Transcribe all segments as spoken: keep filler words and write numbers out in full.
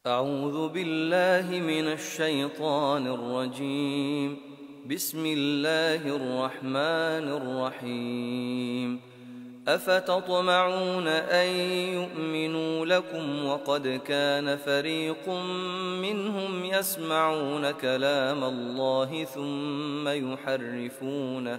أعوذ بالله من الشيطان الرجيم. بسم الله الرحمن الرحيم. أفتطمعون أن يؤمنوا لكم وقد كان فريق منهم يسمعون كلام الله ثم يحرفونه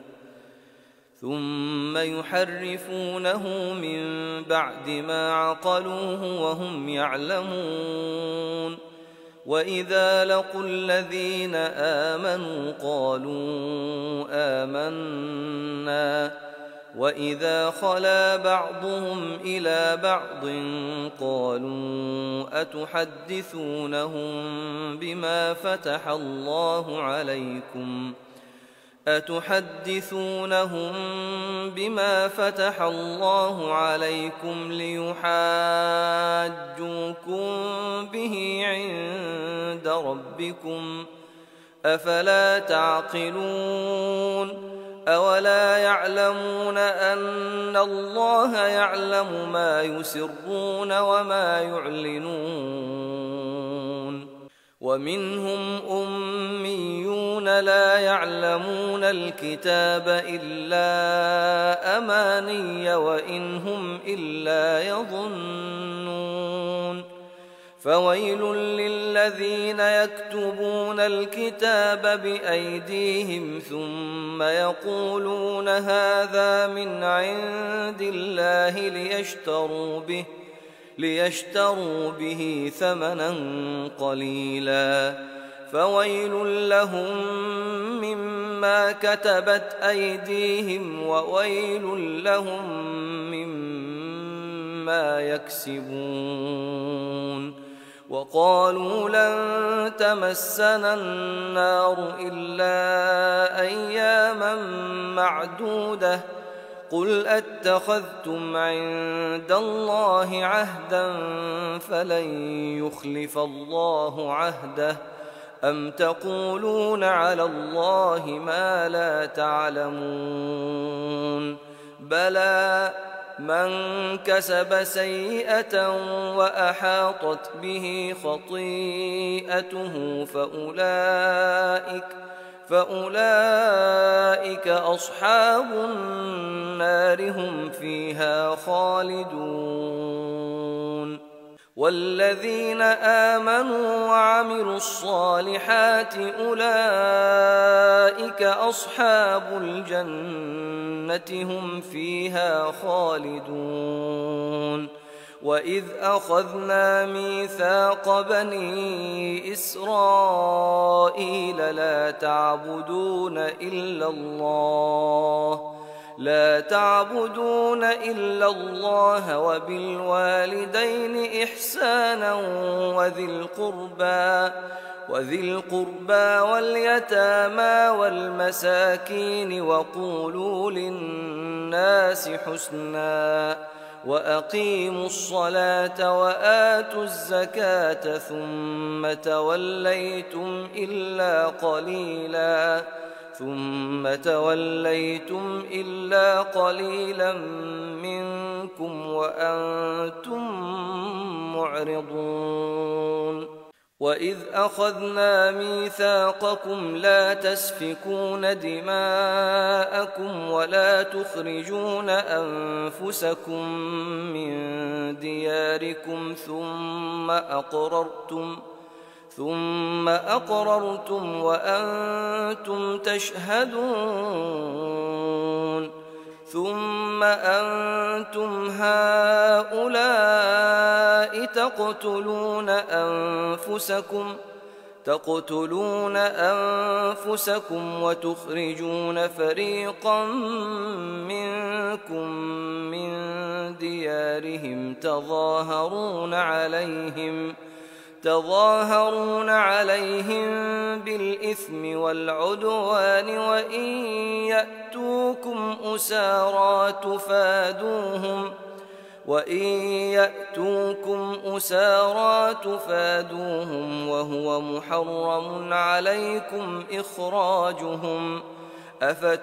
ثم يحرفونه من بعد ما عقلوه وهم يعلمون. وإذا لقوا الذين آمنوا قالوا آمنا وإذا خلا بعضهم إلى بعض قالوا أتحدثونهم بما فتح الله عليكم أتحدثونهم بما فتح الله عليكم ليحاجوكم به عند ربكم أفلا تعقلون؟ أولا يعلمون أن الله يعلم ما يسرون وما يعلنون؟ ومنهم أميون لا يعلمون الكتاب إلا أماني وإن هم إلا يظنون. فويل للذين يكتبون الكتاب بأيديهم ثم يقولون هذا من عند الله ليشتروا به ليشتروا به ثمنا قليلا فويل لهم مما كتبت أيديهم وويل لهم مما يكسبون. وقالوا لن تمسنا النار إلا أياما معدودة قل أتخذتم عند الله عهدا فلن يخلف الله عهده أم تقولون على الله ما لا تعلمون؟ بلى من كسب سيئة وأحاطت به خطيئته فأولئك فأولئك أصحاب النار هم فيها خالدون. والذين آمنوا وعملوا الصالحات أولئك أصحاب الجنة هم فيها خالدون. وإذ أخذنا ميثاق بني إسرائيل لا تعبدون إلا الله لا تعبدون إلا الله وبالوالدين إحسانا وذي القربى وذي القربى واليتامى والمساكين وقولوا للناس حسنا وأقيموا الصلاة وآتوا الزكاة ثم توليتم إلا قليلا ثم توليتم إلا قليلا منكم وأنتم معرضون. وإذ أخذنا ميثاقكم لا تسفكون دماءكم ولا تخرجون أنفسكم من دياركم ثم أقررتم ثم أقررتم وأنتم تشهدون. ثم أنتم هؤلاء تقتلون أنفسكم تقتلون أنفسكم وتخرجون فريقا منكم من ديارهم تظاهرون عليهم تظاهرون عليهم بالإثم والعدوان وإن يأتوكم أسارى تفادوهم وإن يأتوكم أسارى تفادوهم وهو محرم عليكم إخراجهم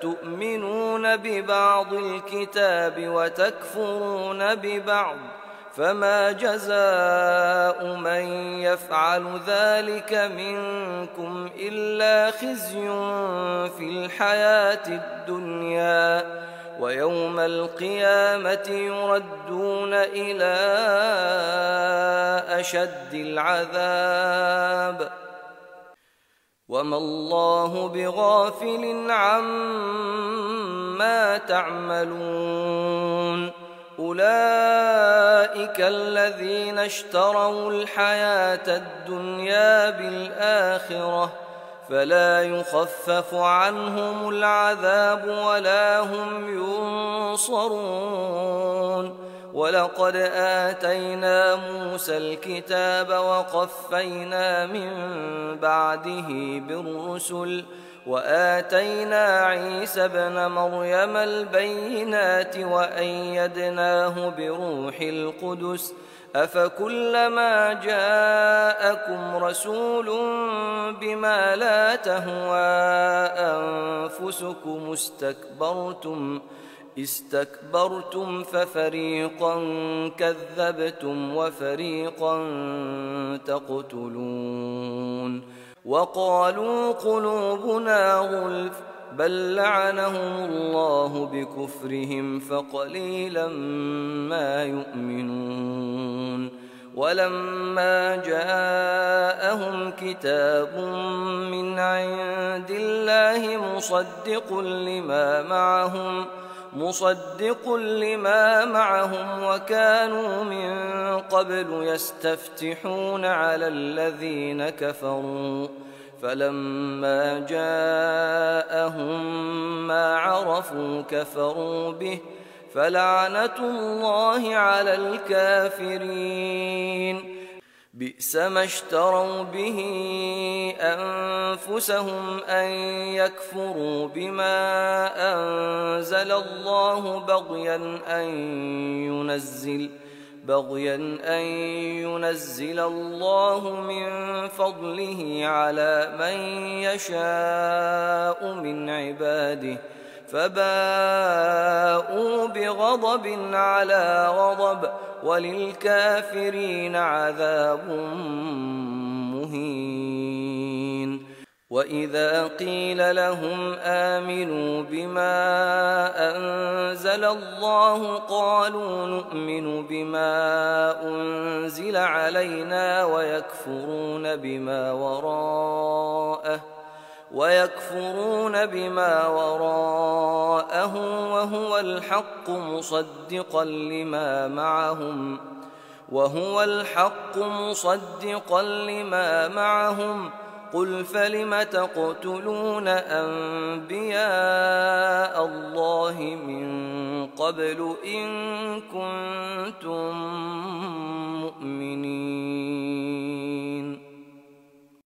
أفتؤمنون ببعض الكتاب وتكفرون ببعض فما جزاء من يفعل ذلك منكم إلا خزي في الحياة الدنيا ويوم القيامة يردون إلى أشد العذاب وما الله بغافل عما تعملون أولئك الذين اشتروا الحياة الدنيا بالآخرة فلا يخفف عنهم العذاب ولا هم ينصرون ولقد آتينا موسى الكتاب وقفينا من بعده بالرسل وآتينا عيسى ابن مريم البينات وأيدناه بروح القدس أفكلما جاءكم رسول بما لا تهوى أنفسكم استكبرتم استكبرتم ففريقا كذبتم وفريقا تقتلون وقالوا قلوبنا غلف بل لعنهم الله بكفرهم فقليلا ما يؤمنون ولما جاءهم كتاب من عند الله مصدق لما معهم مصدق لما معهم وكانوا من قبل يستفتحون على الذين كفروا فلما جاءهم ما عرفوا كفروا به فلعنة الله على الكافرين بئس ما اشتروا به أنفسهم أن يكفروا بما أنزل الله بغيا أن ينزل بغيا أن ينزل الله من فضله على من يشاء من عباده فباءوا بغضب على غضب وللكافرين عذاب مهين وإذا قيل لهم آمنوا بما أنزل الله قالوا نؤمن بما أنزل علينا ويكفرون بما وراءه ويكفرون بما وراءه وهو الحق مصدقا لما معهم وهو الحق مصدقا لما معهم قل فلم تقتلون أنبياء الله من قبل إن كنتم